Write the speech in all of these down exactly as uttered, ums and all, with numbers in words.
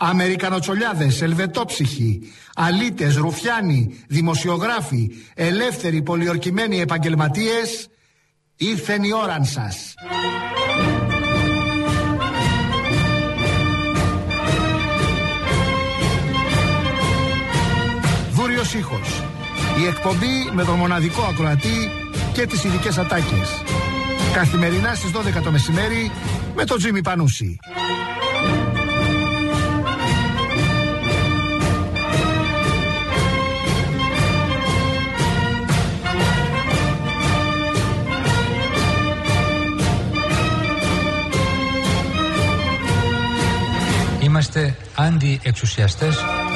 Αμερικανοτσολιάδες, ελβετόψυχοι, αλήτες, ρουφιάνοι, δημοσιογράφοι, ελεύθεροι, πολιορκημένοι επαγγελματίες, ήρθεν η ώραν σας. Δούριος ήχος. Η εκπομπή με τον μοναδικό ακροατή και τις ειδικές ατάκες. Καθημερινά στις δώδεκα το μεσημέρι με τον Τζίμι Πανούση. Είμαστε αντιεξουσιαστές.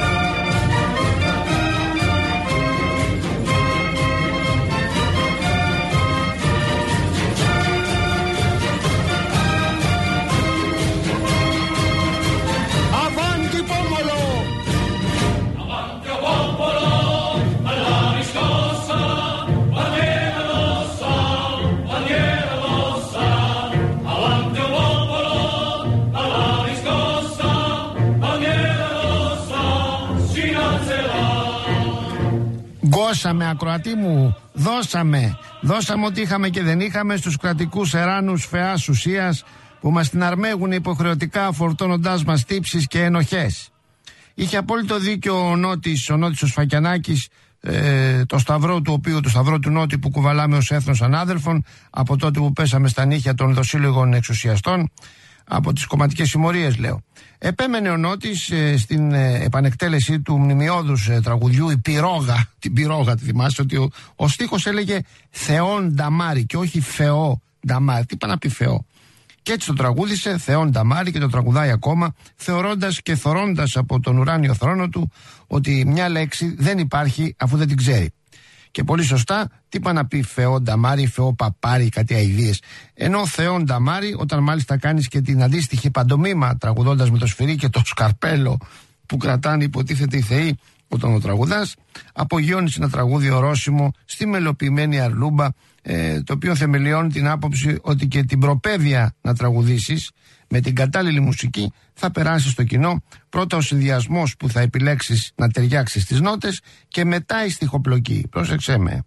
Δώσαμε, ακροατή μου, δώσαμε. Δώσαμε ό,τι είχαμε και δεν είχαμε στους κρατικούς εράνους φαιάς ουσίας που μας την αρμέγουν υποχρεωτικά φορτώνοντάς μας τύψεις και ενοχές. Είχε απόλυτο δίκιο ο Νότης, ο Νότης ο Σφακιανάκης, ε, το σταυρό του οποίου, το σταυρό του Νότη που κουβαλάμε ως έθνος ανάδελφων από τότε που πέσαμε στα νύχια των δοσύλλογων εξουσιαστών, από τις κομματικές συμμορίες λέω. Επέμενε ο Νότης ε, στην ε, επανεκτέλεση του μνημειώδους ε, τραγουδιού «Η Πυρόγα», την Πυρόγα, τη θυμάσαι ότι ο, ο στίχος έλεγε «Θεόν Νταμάρι» και όχι «Θεό Νταμάρι». Τι είπα να πει Θεό. Και έτσι το τραγούδισε «Θεόν Νταμάρι» και το τραγουδάει ακόμα, θεωρώντας και θωρώντας από τον ουράνιο θρόνο του ότι μια λέξη δεν υπάρχει αφού δεν την ξέρει. Και πολύ σωστά, τι είπα να πει Θεό Νταμάρι, Θεό Παπάρι, κάτι αηδίες. Ενώ Θεό Νταμάρι, όταν μάλιστα κάνεις και την αντίστοιχη παντομήμα τραγουδώντας με το σφυρί και το σκαρπέλο που κρατάνε υποτίθεται οι θεοί όταν το τραγουδάς, απογειώνεις ένα τραγούδι ορόσημο στη μελοποιημένη αρλούμπα, ε, το οποίο θεμελιώνει την άποψη ότι και την προπαίδεια να τραγουδήσεις με την κατάλληλη μουσική θα περάσει στο κοινό. Πρώτα ο συνδυασμός που θα επιλέξεις να ταιριάξει στις νότες και μετά η στιχοπλοκή. Πρόσεξέ με.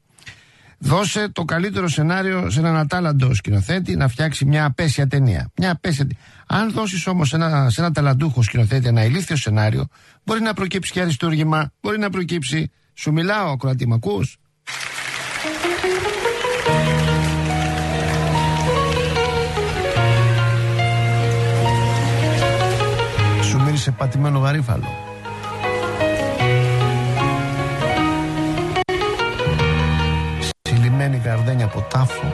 Δώσε το καλύτερο σενάριο σε έναν ατάλλαντο σκηνοθέτη να φτιάξει μια απέσια ταινία. Μια απέσια... Αν δώσεις όμως ένα, σε ένα ταλαντούχο σκηνοθέτη ένα ηλίθιο σενάριο, μπορεί να προκύψει και αριστούργημα, μπορεί να προκύψει. Σου μιλάω, ακροατή, μ' ακούς? Σου μύρισε πατημένο γαρίφαλο. Συλλημμένη καρδένια από τάφο.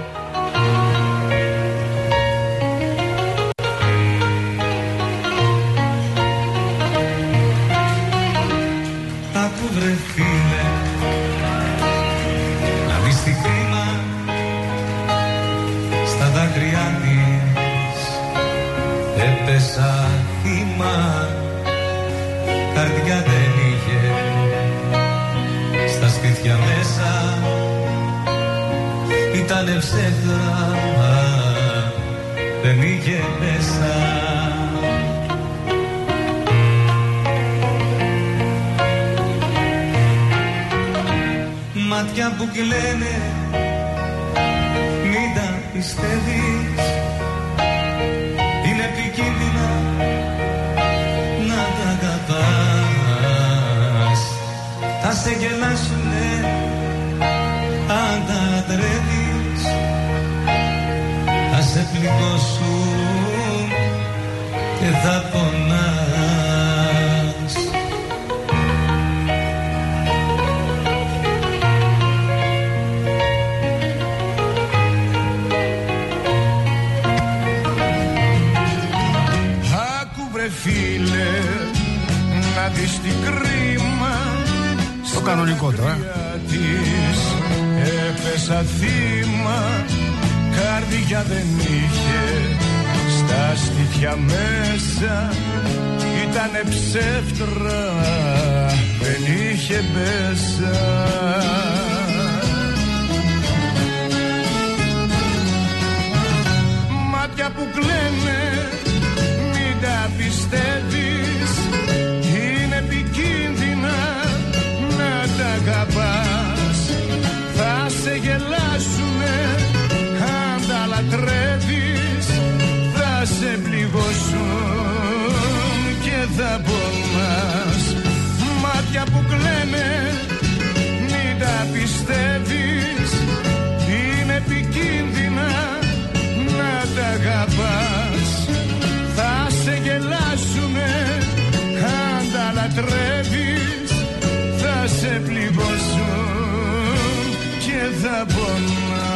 Άκου βρε φίλε, να δεις τι κρίμα στα δάκρυά της έπεσα θύμα, καρδιά δεν είχε στα σπίτια μέσα, ήτανε ψεύδρα, δεν είχε μέσα. Μάτια που κλαίνε, μην τα πιστεύεις, είναι επικίνδυνα να τα αγαπάς. Θα σε γελάσουνε αν τα λατρεύεις, θα σε πληγώσουν και θα πονάς. Φίλε, να δεις τι κρίμα το κανονικό τώρα της έπεσα θύμα, καρδιά δεν είχε στα στήθια μέσα, ήτανε ψεύτρα, δεν είχε μέσα. Μάτια που κλαίνε, τα πιστεύεις, λατρεύεις θα σε πληγώσουν και θα πονάς.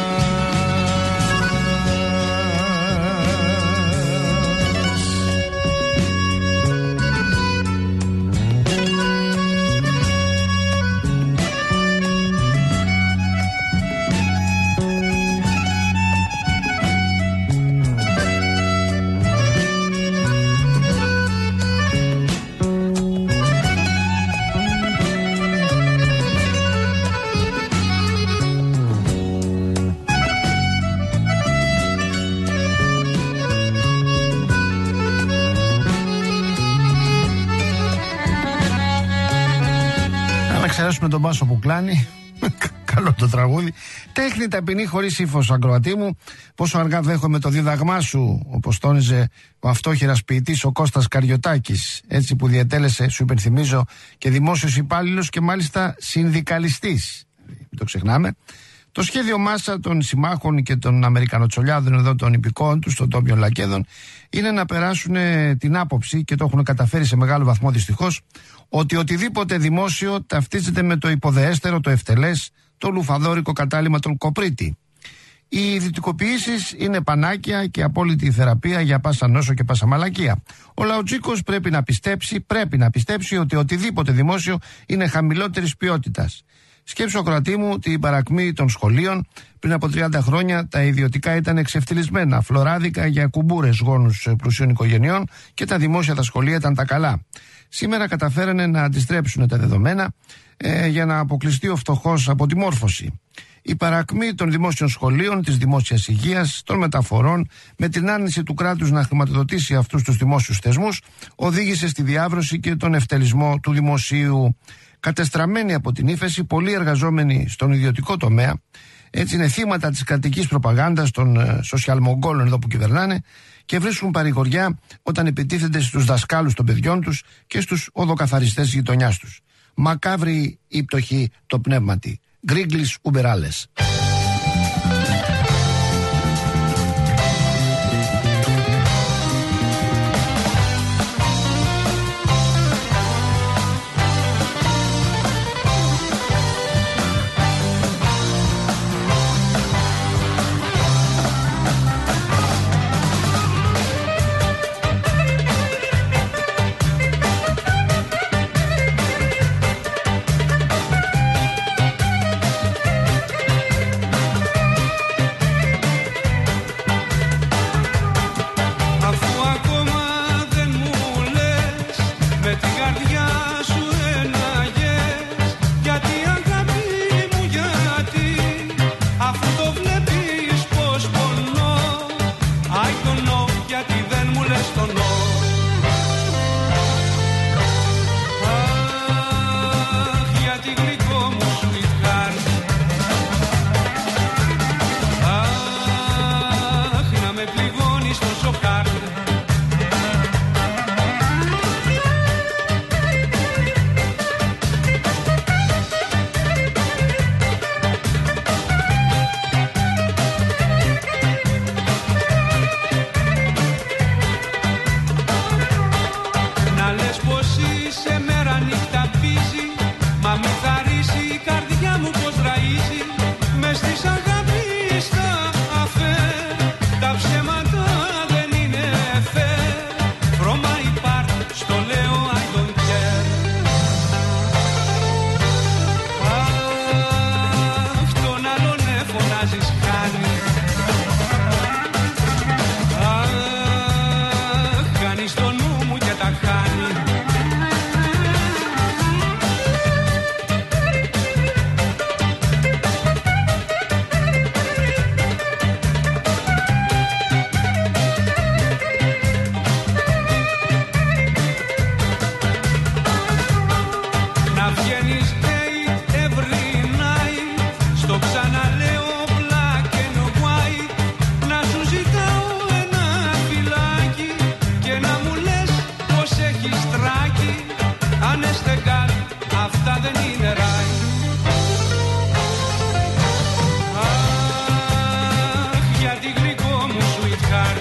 Ξεράσουμε τον Πάσο που κλάνει. Καλό το τραγούδι. Τέχνη ταπεινή χωρίς ύφος, ακροατή μου. Πόσο αργά δέχομαι το δίδαγμά σου, όπως τόνιζε ο αυτόχειρας ποιητής ο Κώστας Καριωτάκης. Έτσι που διατέλεσε, σου υπενθυμίζω, και δημόσιος υπάλληλος και μάλιστα συνδικαλιστής. Μην το ξεχνάμε. Το σχέδιο μάσα των συμμάχων και των Αμερικανοτσολιάδων εδώ των υπηκόων τους, των τόπιων λακέδων, είναι να περάσουν την άποψη, και το έχουν καταφέρει σε μεγάλο βαθμό δυστυχώς, ότι οτιδήποτε δημόσιο ταυτίζεται με το υποδεέστερο, το ευτελές, το λουφαδόρικο κατάλημα των Κοπρίτη. Οι ιδιωτικοποιήσεις είναι πανάκια και απόλυτη θεραπεία για πάσα νόσο και πάσα μαλακία. Ο λαοτζίκος πρέπει να πιστέψει, πρέπει να πιστέψει ότι οτιδήποτε δημόσιο είναι χαμηλότερης ποιότητας. Σκέψου, ακροατή μου, την παρακμή των σχολείων. Πριν από τριάντα χρόνια τα ιδιωτικά ήταν εξευτελισμένα, φλωράδικα για κουμπούρες γόνους πλουσίων οικογενειών, και τα δημόσια, τα σχολεία ήταν τα καλά. Σήμερα καταφέρανε να αντιστρέψουν τα δεδομένα ε, για να αποκλειστεί ο φτωχός από τη μόρφωση. Η παρακμή των δημόσιων σχολείων, της δημόσιας υγείας, των μεταφορών, με την άρνηση του κράτους να χρηματοδοτήσει αυτούς τους δημόσιους θεσμούς, οδήγησε στη διάβρωση και τον ευτελισμό του δημοσίου. Κατεστραμμένοι από την ύφεση, πολλοί εργαζόμενοι στον ιδιωτικό τομέα, έτσι είναι θύματα της κρατικής προπαγάνδας των ε, σοσιαλμογκόλων εδώ που κυβερνάνε, και βρίσκουν παρηγοριά όταν επιτίθενται στους δασκάλους των παιδιών τους και στους οδοκαθαριστές της γειτονιάς τους. Μακάβρη η πτωχή το πνεύματι. Γκρίγκλις ουμπεράλες.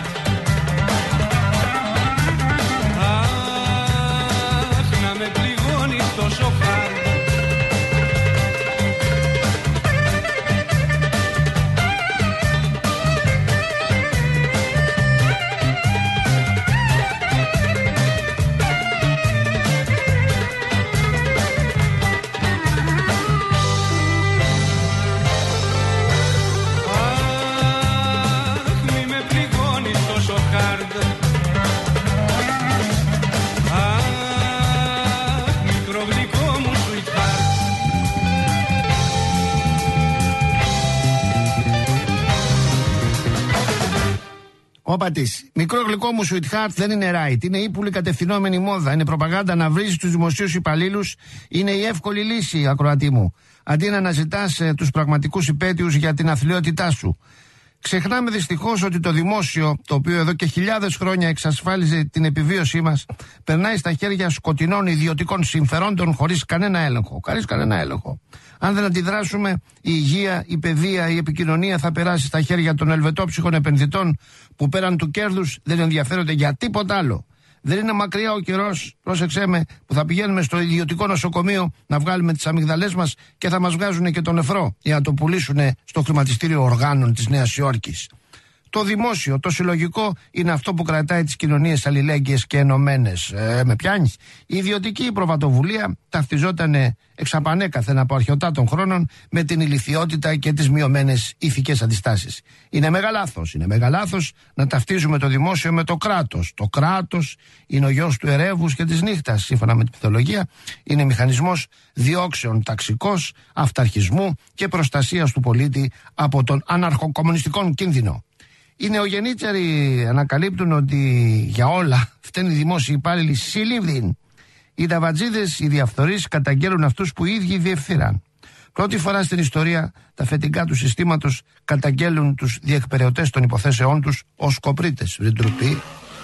με πληγώνει Όπα της. Μικρό γλυκό μου sweetheart δεν είναι right. Είναι ύπουλη κατευθυνόμενη μόδα. Είναι προπαγάνδα να βρίζει τους δημοσίους υπαλλήλους. Είναι η εύκολη λύση, ακροατή μου. Αντί να αναζητάς ε, τους πραγματικούς υπέτειους για την αθλιότητά σου. Ξεχνάμε δυστυχώς ότι το δημόσιο, το οποίο εδώ και χιλιάδες χρόνια εξασφάλιζε την επιβίωσή μας, περνάει στα χέρια σκοτεινών ιδιωτικών συμφερόντων χωρίς κανένα έλεγχο. Χωρίς κανένα έλεγχο. Αν δεν αντιδράσουμε, η υγεία, η παιδεία, η επικοινωνία θα περάσει στα χέρια των ελβετόψυχων επενδυτών που πέραν του κέρδους δεν ενδιαφέρονται για τίποτα άλλο. Δεν είναι μακριά ο καιρός, πρόσεξέ με, που θα πηγαίνουμε στο ιδιωτικό νοσοκομείο να βγάλουμε τις αμυγδαλές μας και θα μας βγάζουν και τον νεφρό για να το πουλήσουν στο χρηματιστήριο οργάνων της Νέας Υόρκης. Το δημόσιο, το συλλογικό είναι αυτό που κρατάει τις κοινωνίες αλληλέγγυες και ενωμένες. Ε, με πιάνεις. Η ιδιωτική προβατοβουλία ταυτιζόταν εξαπανέκαθεν από αρχαιοτά των χρόνων με την ηλιθιότητα και τις μειωμένες ηθικές αντιστάσεις. Είναι μεγαλάθος, είναι μεγαλάθος να ταυτίζουμε το δημόσιο με το κράτος. Το κράτος είναι ο γιος του ερεύους και της νύχτας, σύμφωνα με την μυθολογία. Είναι μηχανισμός διώξεων ταξικός, αυταρχισμού και προστασίας του πολίτη από τον αναρχοκομμουνιστικό κίνδυνο. Οι νεογεννήτσαροι ανακαλύπτουν ότι για όλα φταίνουν οι δημόσιοι υπάλληλοι συλλήβδιν. Οι ταβατζίδες, οι διαφθορείς καταγγέλουν αυτούς που οι ίδιοι διευθύραν. Πρώτη φορά στην ιστορία τα αφεντικά του συστήματος καταγγέλουν τους διεκπεραιωτές των υποθέσεών τους ως κοπρίτες. Βρυντρουπί.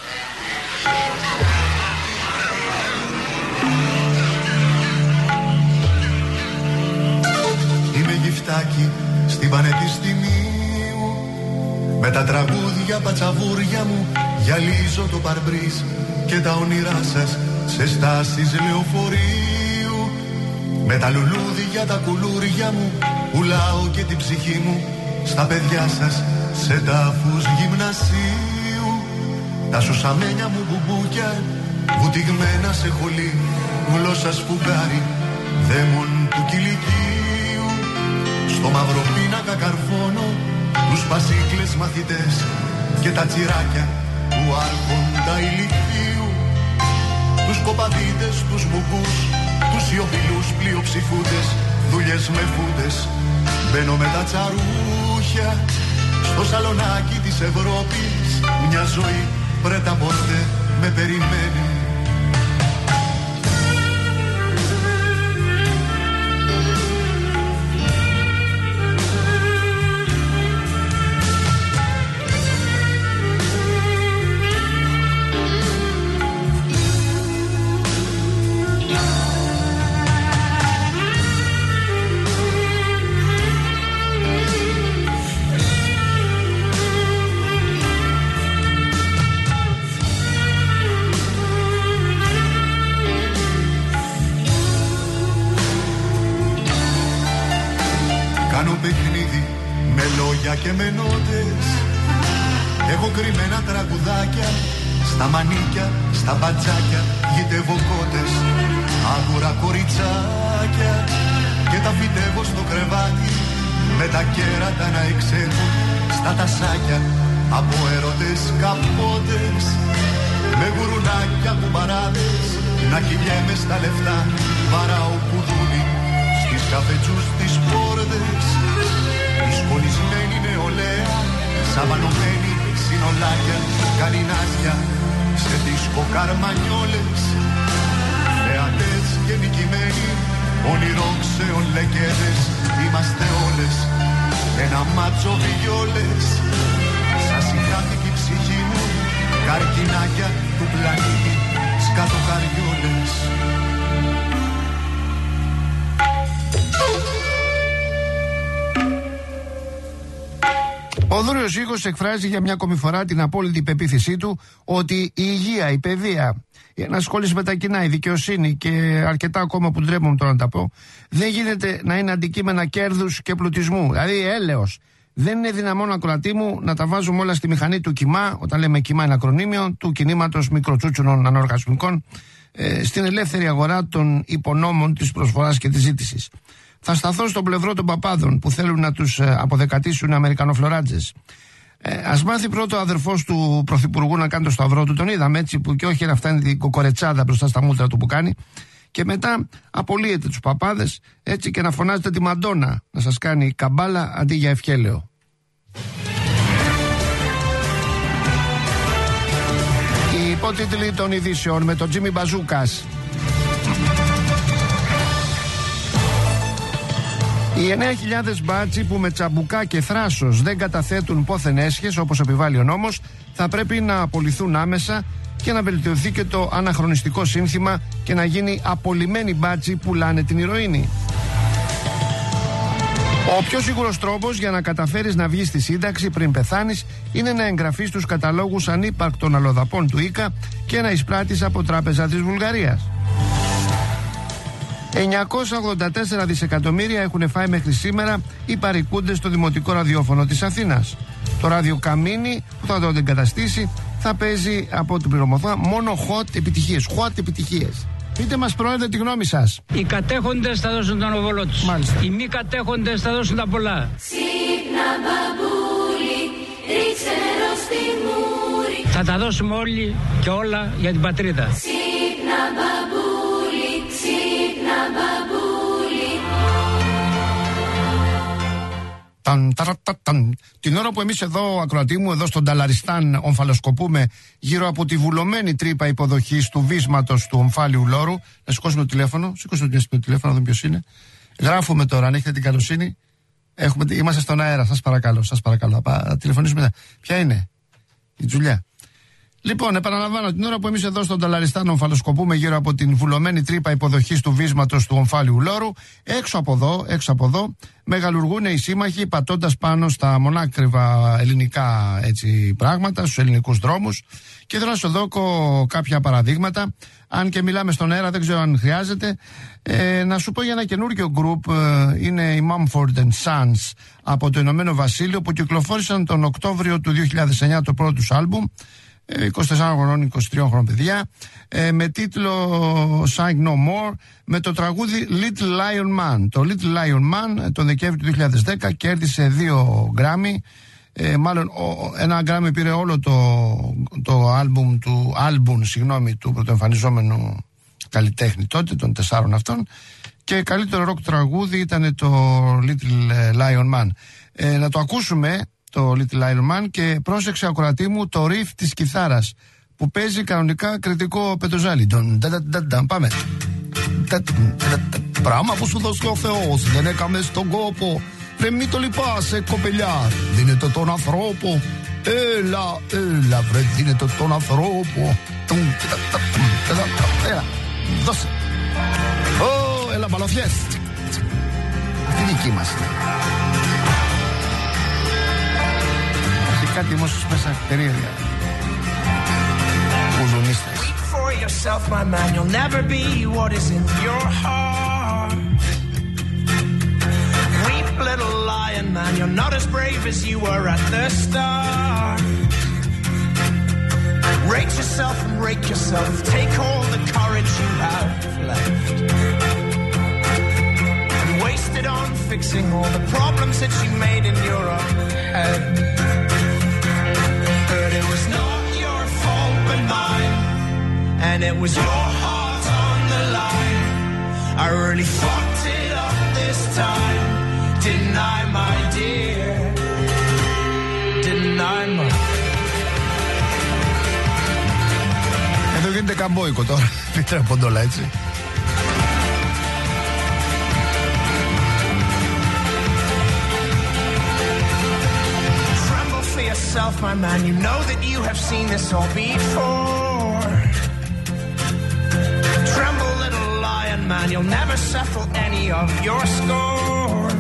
Είμαι γυφτάκι στην Πανεπιστημίου. Με τα τραγούδια πατσαβούρια μου γυαλίζω το παρμπρίζ και τα όνειρά σας σε στάσεις λεωφορείου. Με τα λουλούδια τα κουλούρια μου πουλάω και την ψυχή μου στα παιδιά σας σε τάφους γυμνασίου. Τα σουσαμένια μου μπουμπούκια βουτυγμένα σε χολή, γλώσσα σφουγγάρι, δαίμον του κηλικίου. Στο μαύρο πίνακα καρφώνω τους πασίκλες μαθητές και τα τσιράκια του άρχοντα ηλικίου. Τους κοπαδίτες, τους μουκούς, τους σιωπηλούς πλειοψηφούντες, δουλειές με φούντες. Μπαίνω με τα τσαρούχια στο σαλονάκι της Ευρώπης. Μια ζωή πρέτα ποτέ με περιμένει. Και με νότες έχω κρυμμένα τραγουδάκια στα μανίκια, στα μπατζάκια, γητεύω κότες, άγουρα κοριτσάκια και τα φυτεύω στο κρεβάτι με τα κέρατα να εξέχουν στα τασάκια από έρωτες καπότες με γουρουνάκια κουμπαράδες να κυλιέμαι στα λεφτά βαράω κουδούνι στις καφετσούς τις πόρδες. Η σκονισμένη νεολαία, σαβανωμένη συνολάκια, καλινάζια, σε δίσκο καρμανιόλες. Θεατές και νικημένοι, ονειρόξεων λεκέδες, είμαστε όλες, ένα μάτσο βιόλες. Σας ηχάθηκε η ψυχή μου, καρκινάκια του πλανήτη, σκατοκαριόλες. Ο Δούριος Ήχος εκφράζει για μια ακόμη φορά την απόλυτη πεποίθησή του ότι η υγεία, η παιδεία, η ενασχόληση με τα κοινά, η δικαιοσύνη και αρκετά ακόμα που ντρέπομαι τώρα να τα πω, δεν γίνεται να είναι αντικείμενα κέρδους και πλουτισμού. Δηλαδή έλεος. Δεν είναι δυναμόν, ακροατή μου, να τα βάζουμε όλα στη μηχανή του ΚΙΜΑ, όταν λέμε ΚΙΜΑ είναι ακρονίμιο, του κινήματος μικροτσούτσουνων ανοργασμικών, ε, στην ελεύθερη αγορά των υπονόμων της προσφοράς και της ζήτησης. Θα σταθώ στον πλευρό των παπάδων που θέλουν να τους ε, αποδεκατήσουν Αμερικανοφλωράτζες. Ε, ας μάθει πρώτο ο αδερφός του Πρωθυπουργού να κάνει το σταυρό του, τον είδαμε έτσι, που και όχι να φτάνει την κοκορετσάδα μπροστά στα μούτρα του που κάνει. Και μετά απολύετε τους παπάδες έτσι και να φωνάζετε τη Μαντόνα να σας κάνει καμπάλα αντί για ευχέλαιο. Υπότιτλοι των ειδήσεων με τον Τζίμι Μπαζούκας. Οι εννέα χιλιάδες μπάτσοι που με τσαμπουκά και θράσος δεν καταθέτουν πόθεν έσχες όπως επιβάλλει ο νόμος θα πρέπει να απολυθούν άμεσα και να βελτιωθεί και το αναχρονιστικό σύνθημα και να γίνει απολυμένοι μπάτσοι που πουλάνε την ηρωίνη. Ο πιο σίγουρος τρόπος για να καταφέρεις να βγεις στη σύνταξη πριν πεθάνεις είναι να εγγραφείς στους καταλόγους ανύπαρκτων αλλοδαπών του ΙΚΑ και να εισπράττεις από τράπεζα της Βουλγαρίας. εννιακόσια ογδόντα τέσσερα δισεκατομμύρια έχουν φάει μέχρι σήμερα οι παρικούντες στο Δημοτικό Ραδιόφωνο της Αθήνας. Το ράδιο Καμίνι που θα το εγκαταστήσει θα παίζει από την πληρωμοθά μόνο hot επιτυχίες. Hot επιτυχίες. Πείτε μας, Πρόεδρε, τη γνώμη σας. Οι κατέχοντες θα δώσουν τον οβολό τους. Μάλιστα. Οι μη κατέχοντες θα δώσουν τα πολλά. Ξύπνα μπαμπούλι, ρίξε νερό στη μούρη. Θα τα δώσουμε όλοι και όλα για την πατρίδα. Ξύπνα μπαμπούλι, ξύπνα μπαμπούλι. Ταν, ταρα, τα, ταν. Την ώρα που εμείς εδώ, ακροατή μου, εδώ στον Ταλαριστάν ομφαλοσκοπούμε γύρω από τη βουλωμένη τρύπα υποδοχής του βίσματος του ομφάλιου λόρου. Να σηκώσουμε το τηλέφωνο, σηκώσουμε το τηλέφωνο, να δούμε ποιος είναι. Γράφουμε τώρα, αν έχετε την καλοσύνη. Έχουμε, είμαστε στον αέρα, σας παρακαλώ, σας παρακαλώ. Θα τηλεφωνήσουμε μετά. Ποια είναι? Η Τζουλιά. Λοιπόν, επαναλαμβάνω, την ώρα που εμείς εδώ στον Ταλαριστάν ομφαλοσκοπούμε γύρω από την βουλωμένη τρύπα υποδοχής του βίσματος του ομφάλιου λόρου, έξω από εδώ, έξω από εδώ, μεγαλουργούν οι σύμμαχοι πατώντας πάνω στα μονάκριβα ελληνικά έτσι, πράγματα, στους ελληνικούς δρόμους. Και θέλω να σου δω κάποια παραδείγματα. Αν και μιλάμε στον αέρα, δεν ξέρω αν χρειάζεται. Ε, να σου πω για ένα καινούργιο γκρουπ, ε, είναι η Mumford and Sons από το Ηνωμένο Βασίλειο, που κυκλοφόρησαν τον Οκτώβριο του δύο χιλιάδες εννιά το πρώτο τους άλμπουμ. είκοσι τεσσάρων χρονών, είκοσι τριών χρονών παιδιά, ε, με τίτλο Sing No More, με το τραγούδι Little Lion Man. Το Little Lion Man τον Δεκέμβριο του δύο χιλιάδες δέκα κέρδισε δύο γκράμι, ε, μάλλον ο, ένα γκράμι πήρε όλο το, το άλμπουμ του, άλμπουμ, συγγνώμη, του πρωτοεμφανιζόμενου καλλιτέχνη τότε, των τεσσάρων αυτών, και καλύτερο ροκ τραγούδι ήταν το Little Lion Man. Ε, να το ακούσουμε το Little Lion Man, και πρόσεξε, ακροατή μου, το riff της κιθάρας που παίζει κανονικά κριτικό πετοζάλι. Πάμε. Πράγμα που σου δώσει ο Θεός δεν έκαμε στον κόπο. Ρε μη το λυπάσαι, κοπελιά, δίνεται τον ανθρώπο. Έλα, έλα βρε, δίνεται τον ανθρώπο. Έλα, δώσε. Ω, έλα μπαλωθιές. Αυτή δική μας είναι. Κάτι μόσους μέσα περίεργα. Ουδουνίστες. Speak for yourself, my man. You'll never be what is in your heart. Weep, little lion man. You're not as brave as you were at the start. Rate yourself and rake yourself. Take all the courage you have left and waste it on fixing all the problems that you made in your own head. It was not your fault but mine, and it was your heart on the line. I really fucked it up this time, didn't I, my dear? Didn't I, my... Εδώ γίνεται καμπόικο τώρα, πείτε από ποντόλα, έτσι. Yourself, my man, you know that you have seen this all before. Tremble, little lion man, you'll never settle any of your scores.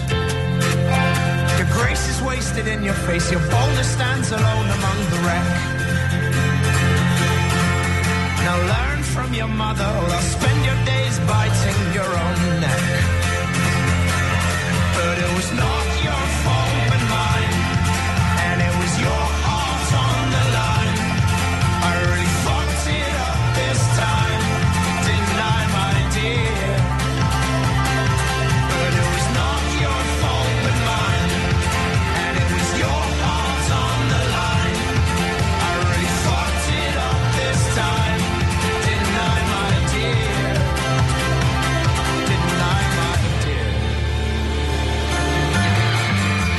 Your grace is wasted in your face, your boldness stands alone among the wreck. Now learn from your mother, or I'll spend your days biting your own neck. But it was not your fault but mine, and it was your heart on the line. I really fucked it up this time, didn't I, my dear? But it was not your fault but mine, and it was your heart on the line. I really fucked it up this time, didn't I, my dear? Didn't I, my dear?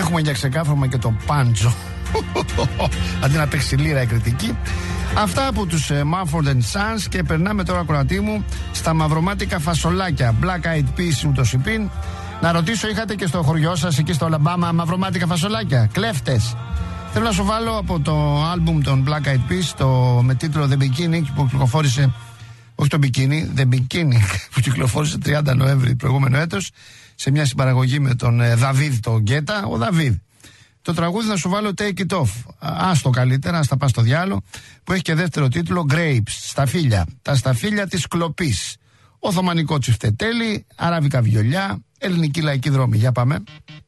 Έχουμε για ξεκάφρωμα και το πάντζο. Αντί να παίξει λίρα η κριτική. Αυτά από τους ε, Mumford and Sons. Και περνάμε τώρα, ακροατή μου, στα μαυρομάτικα φασολάκια. Black Eyed Peas ούτως υπήν. Να ρωτήσω, είχατε και στο χωριό σας εκεί στο Αλαμπάμα μαυρομάτικα φασολάκια? Κλέφτες? Θέλω να σου βάλω από το άλμπουμ των Black Eyed Peas, το, με τίτλο The Bikini, που κυκλοφόρησε, όχι το Bikini, The Bikini, που κυκλοφόρησε τριάντα Νοέμβρη προηγούμενο έτος, σε μια συμπαραγωγή με τον ε, Δαβίδ τον Γκέτα. Ο Δαβίδ. Το τραγούδι να σου βάλω Take It Off. Άστο καλύτερα, ας τα πας στο διάλο, που έχει και δεύτερο τίτλο Grapes, σταφύλια. Τα σταφύλια της κλοπής. Οθωμανικό τσιφτετέλι, αραβικά βιολιά, ελληνική λαϊκή δρόμη. Για πάμε.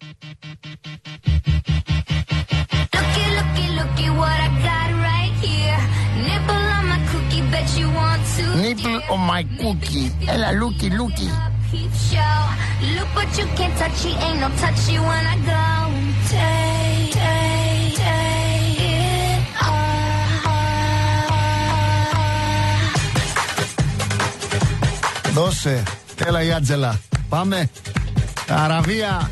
Nipple on my cookie. Έλα, looky, looky. Look but you can't touch it, ain't no touchy when I go. Take, take, take it off. Δώσε, έλα η Άτζελα. Πάμε. Αραβία.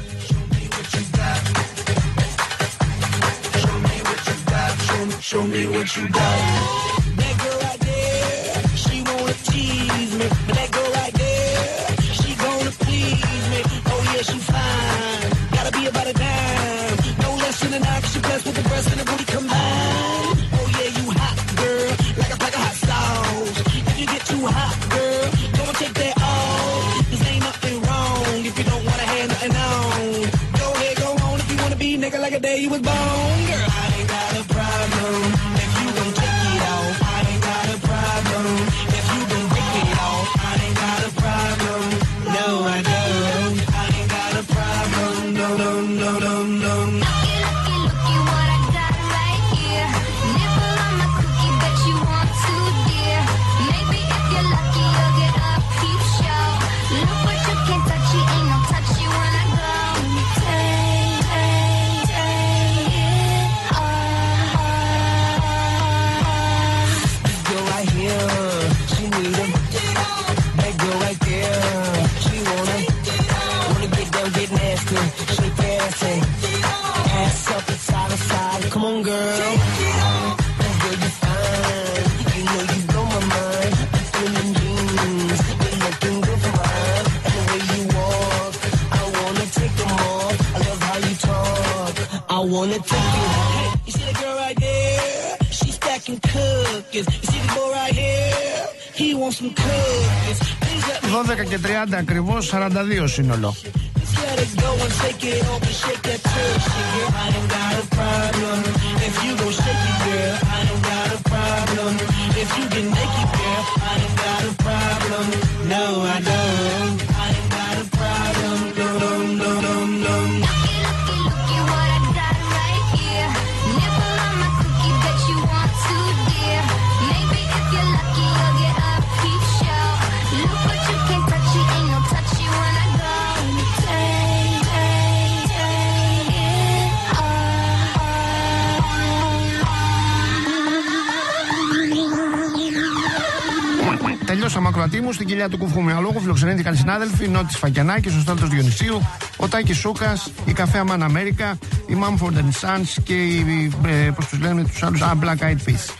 Show me what you got. That girl right there, she wanna tease me. That girl right there, she gonna please me. Oh yeah, she fine. Gotta be about a dime. No less than an ox, she blessed with the breast and the booty combined. Oh yeah, you hot girl, like a pack of hot sauce. If you get too hot, girl, gonna take that off. This ain't nothing wrong if you don't wanna have nothing on. Go ahead, go on if you wanna be nigga like a day you was born, girl. I ain't got a problem if you gon' take it off. I ain't got a problem if you gon' break it off. I ain't got a problem, no I don't. I ain't got a problem, no no no no no. Looky, looky, looky what I got right here. Nipple on my cookie, bet you want to, dear. Maybe if you're lucky, you'll get a peep show. Look but you can't touch it, ain't no touchy when I go. Take, take, take it off. This girl right here, she need a that girl right there, she wanna wanna get down, get nasty, shake that ass, eh? Ass up and side to side, come on girl. Oh girl you fine, you know you blow my mind. In them jeans, you're looking good for mine. And the way you walk, I wanna take them off. I love how you talk, I wanna take you. Hey, you see the girl right there? She's stacking cookies. You see the boy right here? He wants some cookies. Please let me δώδεκα και τριάντα ακριβώς, σαράντα δύο σύνολο. just let it go and take it off and shake that tushy, girl. I ain't got a problem if you gon' shake it, girl. I ain't got a problem if you get naked, girl. I ain't got a problem, no I don't. I ain't got a problem, no no no no no. Looky, looky, looky what I got right here. Nipple on my cookie, bet you want to, dear. Maybe if you're lucky, you'll get a peep show. Look but you can't touch it, ain't no touchy when I go. Take, take, take it off. Τελειώσαμε, ακροατή μου. Στην κοιλιά του κουφού με αλόγου φιλοξενήθηκαν συνάδελφοι Νότης Φακιανάκης, ο Στέλιος Διονυσίου, ο Τάκης Σούκας, η Καφέ Αμάν Αμέρικα, η Mumford and Sons και οι, ε, πώς τους λένε τους άλλους, α, Black Eyed Peas.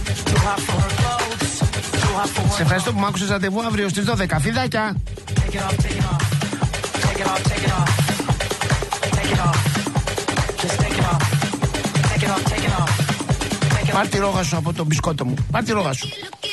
Σε ευχαριστώ που μ' άκουσες. Ραντεβού αύριο στις δώδεκα. Φιδάκια! Πάρ' τη ρόγα σου από το μπισκότο μου. Πάρ' τη ρόγα σου.